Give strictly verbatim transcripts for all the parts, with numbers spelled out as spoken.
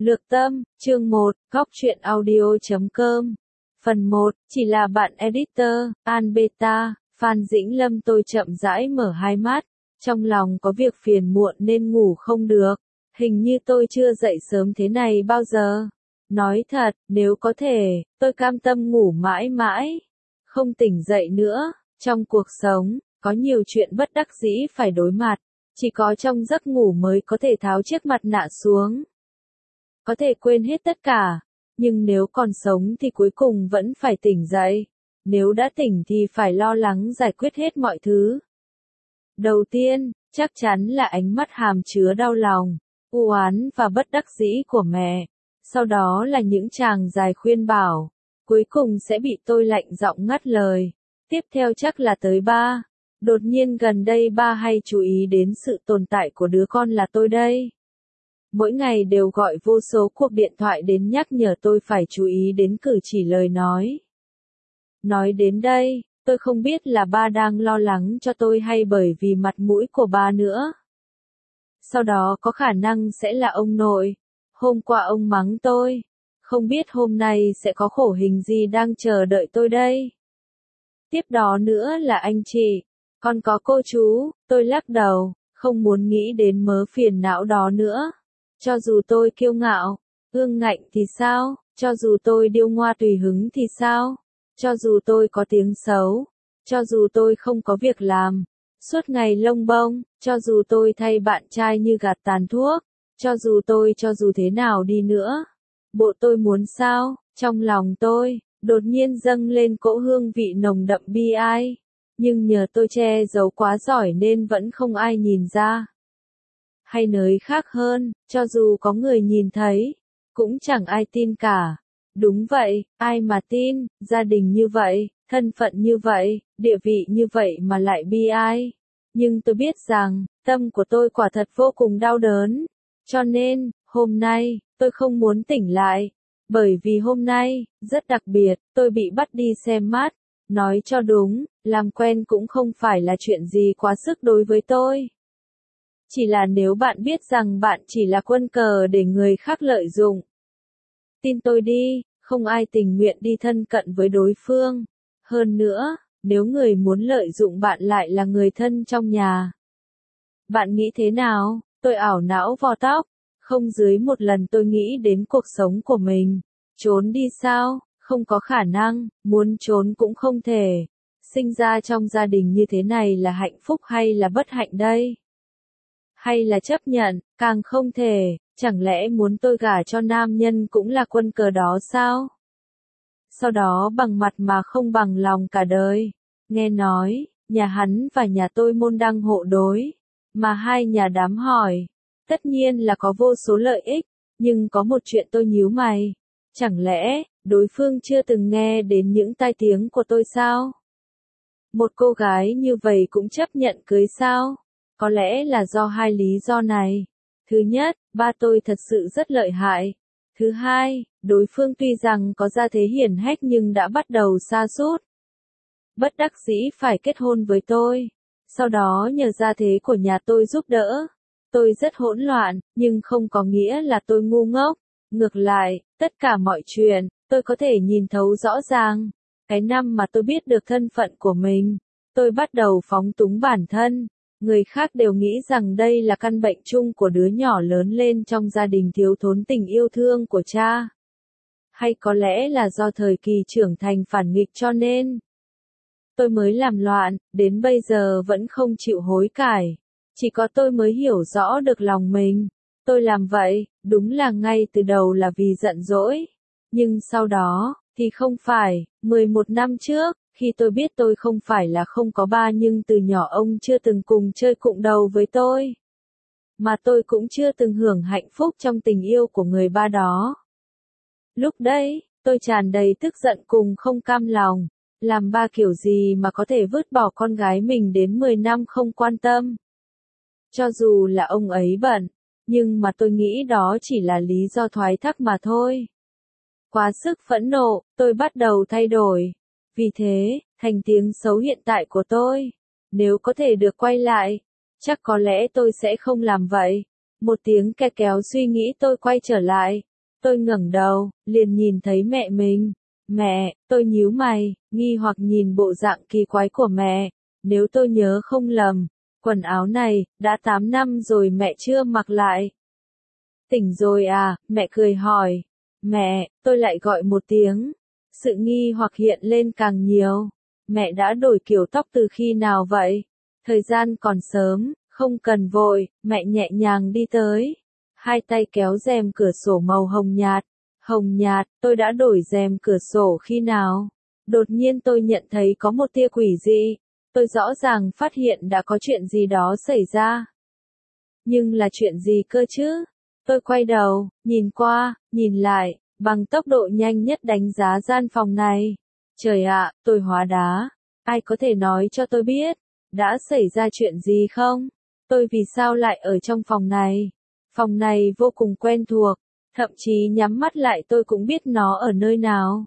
Lược tâm, chương một, góc truyện audio chấm com. Phần một, chỉ là bạn editor, An Beta, Phan Dĩnh Lâm. Tôi chậm rãi mở hai mắt, trong lòng có việc phiền muộn nên ngủ không được. Hình như tôi chưa dậy sớm thế này bao giờ. Nói thật, nếu có thể, tôi cam tâm ngủ mãi mãi, không tỉnh dậy nữa. Trong cuộc sống, có nhiều chuyện bất đắc dĩ phải đối mặt, chỉ có trong giấc ngủ mới có thể tháo chiếc mặt nạ xuống. Có thể quên hết tất cả, nhưng nếu còn sống thì cuối cùng vẫn phải tỉnh dậy. Nếu đã tỉnh thì phải lo lắng giải quyết hết mọi thứ. Đầu tiên, chắc chắn là ánh mắt hàm chứa đau lòng, u oán và bất đắc dĩ của mẹ. Sau đó là những tràng dài khuyên bảo. Cuối cùng sẽ bị tôi lạnh giọng ngắt lời. Tiếp theo chắc là tới ba. Đột nhiên gần đây ba hay chú ý đến sự tồn tại của đứa con là tôi đây. Mỗi ngày đều gọi vô số cuộc điện thoại đến nhắc nhở tôi phải chú ý đến cử chỉ lời nói. Nói đến đây, tôi không biết là ba đang lo lắng cho tôi hay bởi vì mặt mũi của ba nữa. Sau đó có khả năng sẽ là ông nội. Hôm qua ông mắng tôi. Không biết hôm nay sẽ có khổ hình gì đang chờ đợi tôi đây. Tiếp đó nữa là anh chị. Còn có cô chú. Tôi lắc đầu, không muốn nghĩ đến mớ phiền não đó nữa. Cho dù tôi kiêu ngạo, ương ngạnh thì sao? Cho dù tôi điêu ngoa tùy hứng thì sao? Cho dù tôi có tiếng xấu, cho dù tôi không có việc làm, suốt ngày lông bông, cho dù tôi thay bạn trai như gạt tàn thuốc, cho dù tôi cho dù thế nào đi nữa, bộ tôi muốn sao? Trong lòng tôi, đột nhiên dâng lên cỗ hương vị nồng đậm bi ai, nhưng nhờ tôi che giấu quá giỏi nên vẫn không ai nhìn ra. Hay nói khác hơn, cho dù có người nhìn thấy, cũng chẳng ai tin cả. Đúng vậy, ai mà tin, gia đình như vậy, thân phận như vậy, địa vị như vậy mà lại bi ai. Nhưng tôi biết rằng, tâm của tôi quả thật vô cùng đau đớn. Cho nên, hôm nay, tôi không muốn tỉnh lại. Bởi vì hôm nay, rất đặc biệt, tôi bị bắt đi xem mắt. Nói cho đúng, làm quen cũng không phải là chuyện gì quá sức đối với tôi. Chỉ là nếu bạn biết rằng bạn chỉ là quân cờ để người khác lợi dụng. Tin tôi đi, không ai tình nguyện đi thân cận với đối phương. Hơn nữa, nếu người muốn lợi dụng bạn lại là người thân trong nhà. Bạn nghĩ thế nào? Tôi ảo não vò tóc. Không dưới một lần tôi nghĩ đến cuộc sống của mình. Trốn đi sao? Không có khả năng, muốn trốn cũng không thể. Sinh ra trong gia đình như thế này là hạnh phúc hay là bất hạnh đây? Hay là chấp nhận, càng không thể, chẳng lẽ muốn tôi gả cho nam nhân cũng là quân cờ đó sao? Sau đó bằng mặt mà không bằng lòng cả đời. Nghe nói, nhà hắn và nhà tôi môn đăng hộ đối, mà hai nhà đám hỏi. Tất nhiên là có vô số lợi ích, nhưng có một chuyện tôi nhíu mày. Chẳng lẽ, đối phương chưa từng nghe đến những tai tiếng của tôi sao? Một cô gái như vậy cũng chấp nhận cưới sao? Có lẽ là do hai lý do này. Thứ nhất, ba tôi thật sự rất lợi hại. Thứ hai, đối phương tuy rằng có gia thế hiển hách nhưng đã bắt đầu sa sút. Bất đắc dĩ phải kết hôn với tôi. Sau đó nhờ gia thế của nhà tôi giúp đỡ. Tôi rất hỗn loạn, nhưng không có nghĩa là tôi ngu ngốc. Ngược lại, tất cả mọi chuyện, tôi có thể nhìn thấu rõ ràng. Cái năm mà tôi biết được thân phận của mình, tôi bắt đầu phóng túng bản thân. Người khác đều nghĩ rằng đây là căn bệnh chung của đứa nhỏ lớn lên trong gia đình thiếu thốn tình yêu thương của cha. Hay có lẽ là do thời kỳ trưởng thành phản nghịch cho nên tôi mới làm loạn, đến bây giờ vẫn không chịu hối cải. Chỉ có tôi mới hiểu rõ được lòng mình. Tôi làm vậy, đúng là ngay từ đầu là vì giận dỗi. Nhưng sau đó, thì không phải, mười một năm trước. Khi tôi biết tôi không phải là không có ba nhưng từ nhỏ ông chưa từng cùng chơi cụm đầu với tôi. Mà tôi cũng chưa từng hưởng hạnh phúc trong tình yêu của người ba đó. Lúc đấy, tôi tràn đầy tức giận cùng không cam lòng. Làm ba kiểu gì mà có thể vứt bỏ con gái mình đến mười năm không quan tâm. Cho dù là ông ấy bận, nhưng mà tôi nghĩ đó chỉ là lý do thoái thác mà thôi. Quá sức phẫn nộ, tôi bắt đầu thay đổi. Vì thế, thành tiếng xấu hiện tại của tôi, nếu có thể được quay lại, chắc có lẽ tôi sẽ không làm vậy. Một tiếng ke kéo suy nghĩ tôi quay trở lại, Tôi ngẩng đầu, liền nhìn thấy mẹ mình. Mẹ, tôi nhíu mày, nghi hoặc nhìn bộ dạng kỳ quái của mẹ. Nếu tôi nhớ không lầm, quần áo này, đã tám năm rồi mẹ chưa mặc lại. Tỉnh rồi à, mẹ cười hỏi. Mẹ, tôi lại gọi một tiếng. Sự nghi hoặc hiện lên càng nhiều. Mẹ đã đổi kiểu tóc từ khi nào vậy? Thời gian còn sớm, không cần vội, mẹ nhẹ nhàng đi tới. Hai tay kéo rèm cửa sổ màu hồng nhạt. Hồng nhạt, tôi đã đổi rèm cửa sổ khi nào? Đột nhiên tôi nhận thấy có một tia quỷ dị. Tôi rõ ràng phát hiện đã có chuyện gì đó xảy ra. Nhưng là chuyện gì cơ chứ? Tôi quay đầu, nhìn qua, nhìn lại, bằng tốc độ nhanh nhất đánh giá gian phòng này. Trời ạ, tôi hóa đá. Ai có thể nói cho tôi biết, đã xảy ra chuyện gì không? Tôi vì sao lại ở trong phòng này? Phòng này vô cùng quen thuộc, thậm chí nhắm mắt lại tôi cũng biết nó ở nơi nào.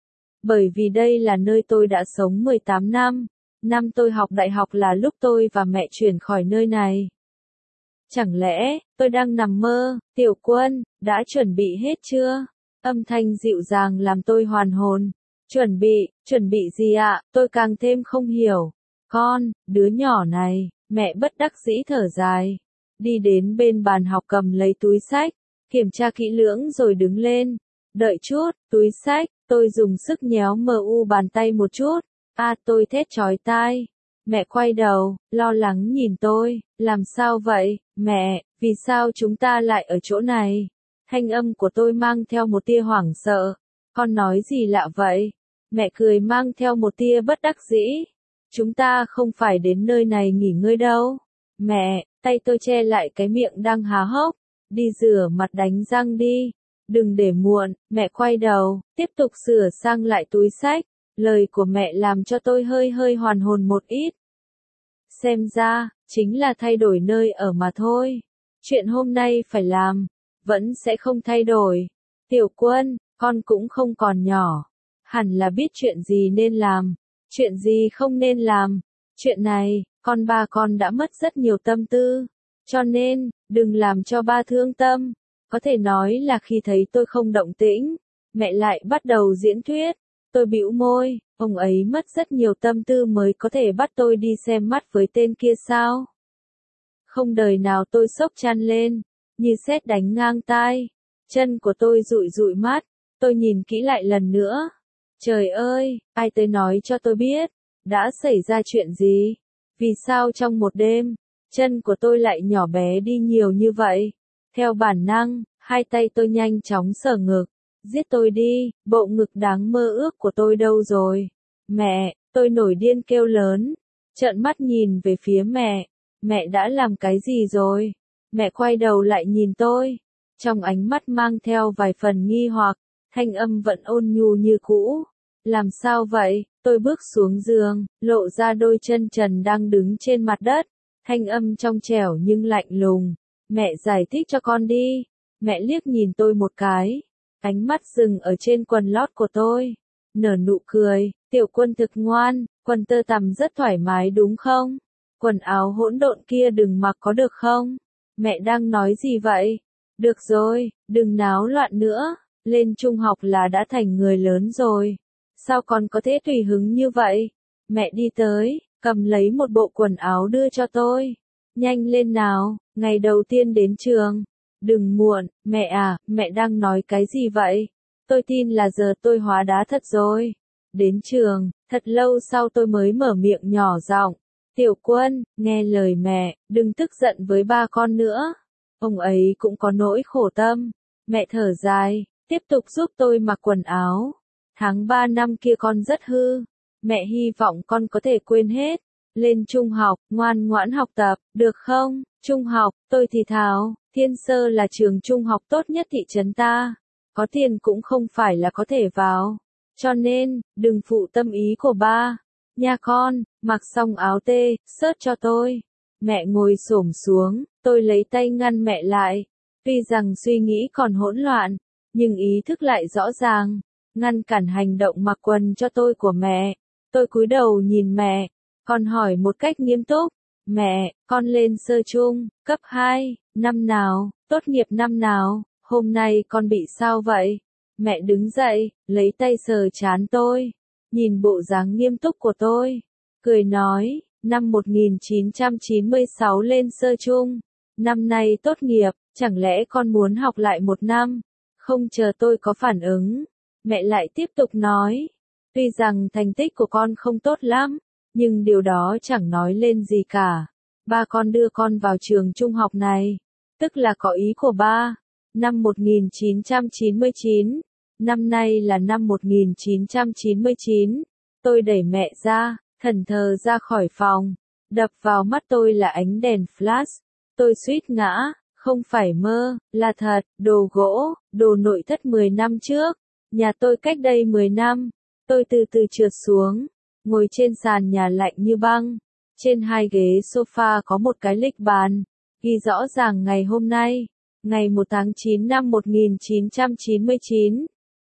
Bởi vì đây là nơi tôi đã sống mười tám năm. Năm tôi học đại học là lúc tôi và mẹ chuyển khỏi nơi này. Chẳng lẽ, tôi đang nằm mơ? Tiểu Quân, đã chuẩn bị hết chưa? Âm thanh dịu dàng làm tôi hoàn hồn. Chuẩn bị, chuẩn bị gì ạ? Tôi càng thêm không hiểu. Con, đứa nhỏ này, mẹ bất đắc dĩ thở dài. Đi đến bên bàn học cầm lấy túi sách, kiểm tra kỹ lưỡng rồi đứng lên. Đợi chút, túi sách, tôi dùng sức nhéo mờ u bàn tay một chút. À, tôi thét chói tai. Mẹ quay đầu, lo lắng nhìn tôi, làm sao vậy, mẹ, vì sao chúng ta lại ở chỗ này? Thanh âm của tôi mang theo một tia hoảng sợ. Con nói gì lạ vậy? Mẹ cười mang theo một tia bất đắc dĩ. Chúng ta không phải đến nơi này nghỉ ngơi đâu. Mẹ, tay tôi che lại cái miệng đang há hốc. Đi rửa mặt đánh răng đi. Đừng để muộn, mẹ quay đầu, tiếp tục sửa sang lại túi sách. Lời của mẹ làm cho tôi hơi hơi hoàn hồn một ít. Xem ra, chính là thay đổi nơi ở mà thôi. Chuyện hôm nay phải làm, vẫn sẽ không thay đổi. Tiểu Quân, con cũng không còn nhỏ. Hẳn là biết chuyện gì nên làm, chuyện gì không nên làm. Chuyện này, con ba con đã mất rất nhiều tâm tư. Cho nên, đừng làm cho ba thương tâm. Có thể nói là khi thấy tôi không động tĩnh, mẹ lại bắt đầu diễn thuyết. Tôi bĩu môi, ông ấy mất rất nhiều tâm tư mới có thể bắt tôi đi xem mắt với tên kia sao? Không đời nào tôi sốc chăn lên, như sét đánh ngang tai. Chân của tôi dụi dụi mắt, tôi nhìn kỹ lại lần nữa. Trời ơi, ai tới nói cho tôi biết, đã xảy ra chuyện gì? Vì sao trong một đêm, chân của tôi lại nhỏ bé đi nhiều như vậy? Theo bản năng, hai tay tôi nhanh chóng sờ ngực. Giết tôi đi, bộ ngực đáng mơ ước của tôi đâu rồi? Mẹ, tôi nổi điên kêu lớn, trợn mắt nhìn về phía mẹ. Mẹ đã làm cái gì rồi? Mẹ quay đầu lại nhìn tôi, trong ánh mắt mang theo vài phần nghi hoặc, thanh âm vẫn ôn nhu như cũ. Làm sao vậy? Tôi bước xuống giường, lộ ra đôi chân trần đang đứng trên mặt đất, thanh âm trong trẻo nhưng lạnh lùng. Mẹ giải thích cho con đi. Mẹ liếc nhìn tôi một cái. Ánh mắt dừng ở trên quần lót của tôi. Nở nụ cười, Tiểu Quân thực ngoan, quần tơ tằm rất thoải mái đúng không? Quần áo hỗn độn kia đừng mặc có được không? Mẹ đang nói gì vậy? Được rồi, đừng náo loạn nữa, lên trung học là đã thành người lớn rồi. Sao còn có thể tùy hứng như vậy? Mẹ đi tới, cầm lấy một bộ quần áo đưa cho tôi. Nhanh lên nào, ngày đầu tiên đến trường. Đừng muộn, mẹ à, mẹ đang nói cái gì vậy? Tôi tin là giờ tôi hóa đá thật rồi. Đến trường, thật lâu sau tôi mới mở miệng nhỏ giọng. Tiểu Quân, nghe lời mẹ, đừng tức giận với ba con nữa. Ông ấy cũng có nỗi khổ tâm. Mẹ thở dài, tiếp tục giúp tôi mặc quần áo. Tháng ba năm kia con rất hư. Mẹ hy vọng con có thể quên hết. Lên trung học, ngoan ngoãn học tập, được không? Trung học, tôi thì thào, Thiên Sơ là trường trung học tốt nhất thị trấn ta. Có tiền cũng không phải là có thể vào. Cho nên, đừng phụ tâm ý của ba. Nha con, mặc xong áo tê, sớt cho tôi. Mẹ ngồi xổm xuống, tôi lấy tay ngăn mẹ lại. Tuy rằng suy nghĩ còn hỗn loạn, nhưng ý thức lại rõ ràng. Ngăn cản hành động mặc quần cho tôi của mẹ. Tôi cúi đầu nhìn mẹ. Con hỏi một cách nghiêm túc. Mẹ, con lên sơ trung, cấp hai, năm nào, tốt nghiệp năm nào? Hôm nay con bị sao vậy? Mẹ đứng dậy, lấy tay sờ trán tôi, nhìn bộ dáng nghiêm túc của tôi, cười nói, năm một nghìn chín trăm chín mươi sáu lên sơ chung, năm nay tốt nghiệp, chẳng lẽ con muốn học lại một năm? Không chờ tôi có phản ứng, mẹ lại tiếp tục nói, tuy rằng thành tích của con không tốt lắm, nhưng điều đó chẳng nói lên gì cả. Ba con đưa con vào trường trung học này, tức là có ý của ba. Năm một nghìn chín trăm chín mươi chín, năm nay là năm một nghìn chín trăm chín mươi chín, tôi đẩy mẹ ra, thẫn thờ ra khỏi phòng, đập vào mắt tôi là ánh đèn flash, tôi suýt ngã, không phải mơ, là thật, đồ gỗ, đồ nội thất mười năm trước, nhà tôi cách đây mười năm, tôi từ từ trượt xuống, ngồi trên sàn nhà lạnh như băng, trên hai ghế sofa có một cái lịch bàn, ghi rõ ràng ngày hôm nay, ngày một tháng chín năm một nghìn chín trăm chín mươi chín.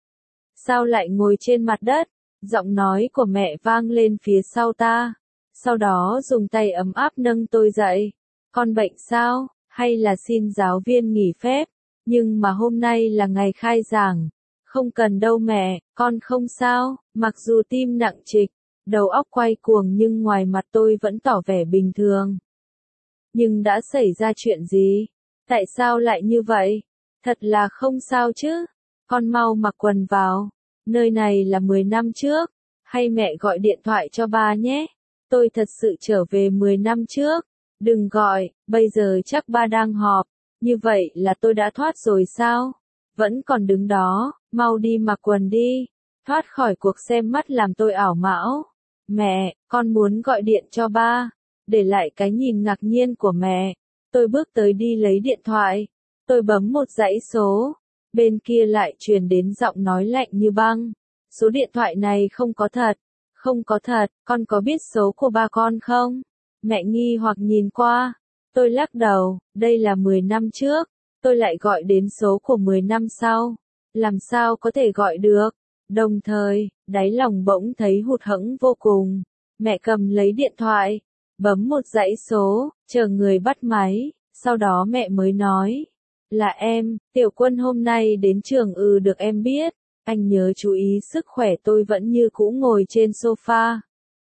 Sao lại ngồi trên mặt đất? Giọng nói của mẹ vang lên phía sau ta, sau đó dùng tay ấm áp nâng tôi dậy. Con bệnh sao? Hay là xin giáo viên nghỉ phép? Nhưng mà hôm nay là ngày khai giảng. Không cần đâu mẹ, con không sao, mặc dù tim nặng trịch, đầu óc quay cuồng nhưng ngoài mặt tôi vẫn tỏ vẻ bình thường. Nhưng đã xảy ra chuyện gì? Tại sao lại như vậy? Thật là không sao chứ? Con mau mặc quần vào. Nơi này là mười năm trước. Hay mẹ gọi điện thoại cho ba nhé. Tôi thật sự trở về mười năm trước. Đừng gọi, bây giờ chắc ba đang họp. Như vậy là tôi đã thoát rồi sao? Vẫn còn đứng đó, mau đi mặc quần đi. Thoát khỏi cuộc xem mắt làm tôi ảo mão. Mẹ, con muốn gọi điện cho ba. Để lại cái nhìn ngạc nhiên của mẹ. Tôi bước tới đi lấy điện thoại. Tôi bấm một dãy số. Bên kia lại truyền đến giọng nói lạnh như băng. Số điện thoại này không có thật. Không có thật, con có biết số của ba con không? Mẹ nghi hoặc nhìn qua. Tôi lắc đầu, đây là mười năm trước. Tôi lại gọi đến số của mười năm sau. Làm sao có thể gọi được? Đồng thời, đáy lòng bỗng thấy hụt hẫng vô cùng. Mẹ cầm lấy điện thoại, bấm một dãy số, chờ người bắt máy, sau đó mẹ mới nói. Là em, Tiểu Quân hôm nay đến trường ừ được em biết, anh nhớ chú ý sức khỏe tôi vẫn như cũ ngồi trên sofa.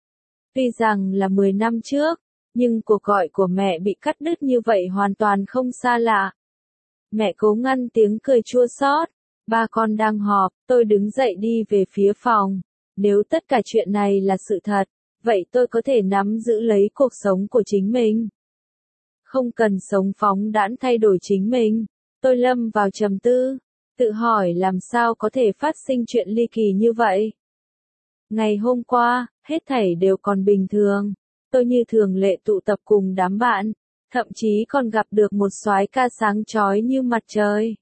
Tuy rằng là mười năm trước, nhưng cuộc gọi của mẹ bị cắt đứt như vậy hoàn toàn không xa lạ. Mẹ cố ngăn tiếng cười chua xót. Ba con đang họp, tôi đứng dậy đi về phía phòng. Nếu tất cả chuyện này là sự thật, vậy tôi có thể nắm giữ lấy cuộc sống của chính mình. Không cần sống phóng đãng thay đổi chính mình. Tôi lâm vào trầm tư, tự hỏi làm sao có thể phát sinh chuyện ly kỳ như vậy. Ngày hôm qua, hết thảy đều còn bình thường. Tôi như thường lệ tụ tập cùng đám bạn, thậm chí còn gặp được một soái ca sáng chói như mặt trời.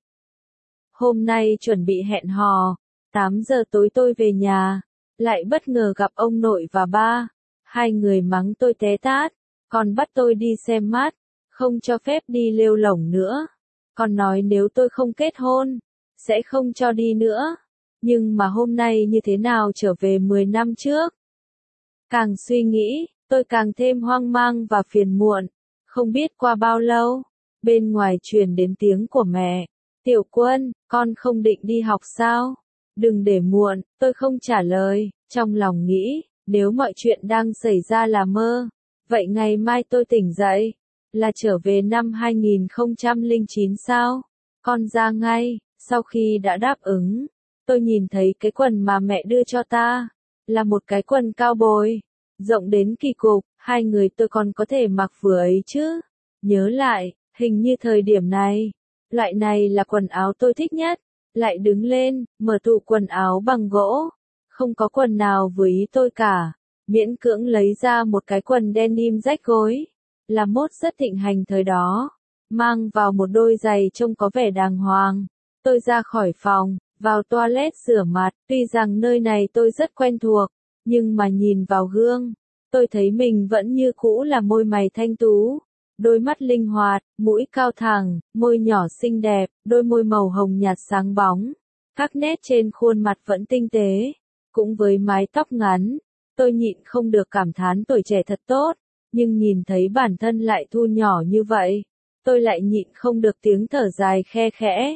Hôm nay chuẩn bị hẹn hò, tám giờ tối tôi về nhà, lại bất ngờ gặp ông nội và ba. Hai người mắng tôi té tát, còn bắt tôi đi xem mắt, không cho phép đi lêu lổng nữa. Còn nói nếu tôi không kết hôn, sẽ không cho đi nữa. Nhưng mà hôm nay như thế nào trở về mười năm trước? Càng suy nghĩ, tôi càng thêm hoang mang và phiền muộn. Không biết qua bao lâu, bên ngoài truyền đến tiếng của mẹ. Tiểu Quân, con không định đi học sao? Đừng để muộn, tôi không trả lời, trong lòng nghĩ, nếu mọi chuyện đang xảy ra là mơ, vậy ngày mai tôi tỉnh dậy, là trở về năm hai nghìn không trăm lẻ chín sao? Con ra ngay, sau khi đã đáp ứng, tôi nhìn thấy cái quần mà mẹ đưa cho ta, là một cái quần cao bồi, rộng đến kỳ cục, hai người tôi còn có thể mặc vừa ấy chứ. Nhớ lại, hình như thời điểm này, loại này là quần áo tôi thích nhất, lại đứng lên, mở tủ quần áo bằng gỗ, không có quần nào vừa ý tôi cả, miễn cưỡng lấy ra một cái quần denim rách gối, là mốt rất thịnh hành thời đó, mang vào một đôi giày trông có vẻ đàng hoàng. Tôi ra khỏi phòng, vào toilet rửa mặt, tuy rằng nơi này tôi rất quen thuộc, nhưng mà nhìn vào gương, tôi thấy mình vẫn như cũ là môi mày thanh tú, đôi mắt linh hoạt, mũi cao thẳng, môi nhỏ xinh đẹp, đôi môi màu hồng nhạt sáng bóng, các nét trên khuôn mặt vẫn tinh tế, cũng với mái tóc ngắn, tôi nhịn không được cảm thán tuổi trẻ thật tốt, nhưng nhìn thấy bản thân lại thu nhỏ như vậy, tôi lại nhịn không được tiếng thở dài khe khẽ.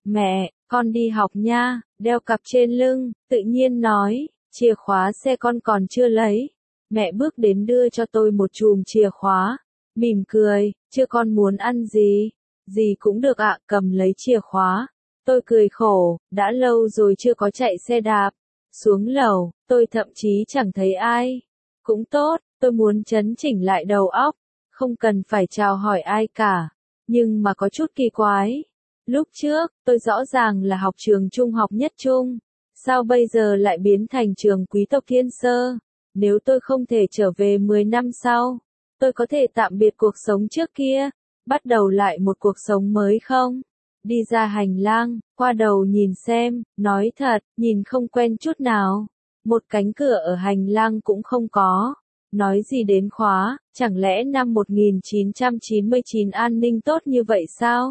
Mẹ, con đi học nha, đeo cặp trên lưng, tự nhiên nói, chìa khóa xe con còn chưa lấy. Mẹ bước đến đưa cho tôi một chùm chìa khóa, mỉm cười, chưa con muốn ăn gì? Gì cũng được ạ, cầm lấy chìa khóa. Tôi cười khổ, đã lâu rồi chưa có chạy xe đạp. Xuống lầu, tôi thậm chí chẳng thấy ai. Cũng tốt, tôi muốn chấn chỉnh lại đầu óc, không cần phải chào hỏi ai cả. Nhưng mà có chút kỳ quái. Lúc trước, tôi rõ ràng là học trường trung học nhất trung. Sao bây giờ lại biến thành trường quý tộc Thiên Sơ? Nếu tôi không thể trở về mười năm sau, tôi có thể tạm biệt cuộc sống trước kia, bắt đầu lại một cuộc sống mới không? Đi ra hành lang, qua đầu nhìn xem, nói thật, nhìn không quen chút nào. Một cánh cửa ở hành lang cũng không có. Nói gì đến khóa, chẳng lẽ năm một nghìn chín trăm chín mươi chín an ninh tốt như vậy sao?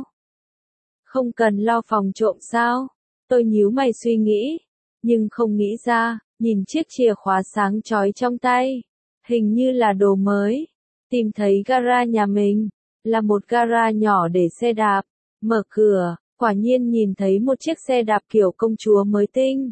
Không cần lo phòng trộm sao? Tôi nhíu mày suy nghĩ, nhưng không nghĩ ra, nhìn chiếc chìa khóa sáng chói trong tay, hình như là đồ mới. Tìm thấy gara nhà mình, là một gara nhỏ để xe đạp, mở cửa, quả nhiên nhìn thấy một chiếc xe đạp kiểu công chúa mới tinh.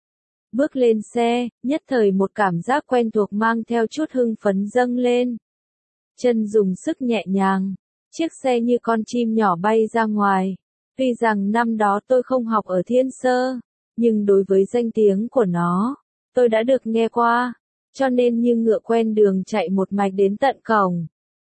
Bước lên xe, nhất thời một cảm giác quen thuộc mang theo chút hưng phấn dâng lên. Chân dùng sức nhẹ nhàng, chiếc xe như con chim nhỏ bay ra ngoài. Tuy rằng năm đó tôi không học ở Thiên Sơ, nhưng đối với danh tiếng của nó, tôi đã được nghe qua, cho nên như ngựa quen đường chạy một mạch đến tận cổng.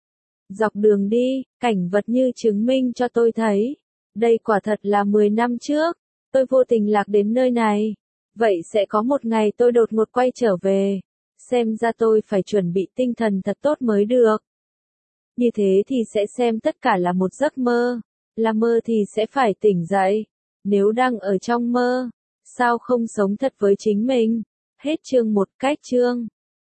Dọc đường đi, cảnh vật như chứng minh cho tôi thấy, đây quả thật là mười năm trước, tôi vô tình lạc đến nơi này. Vậy sẽ có một ngày tôi đột ngột quay trở về, xem ra tôi phải chuẩn bị tinh thần thật tốt mới được. Như thế thì sẽ xem tất cả là một giấc mơ, là mơ thì sẽ phải tỉnh dậy. Nếu đang ở trong mơ, sao không sống thật với chính mình? Hết chương một. Cách chương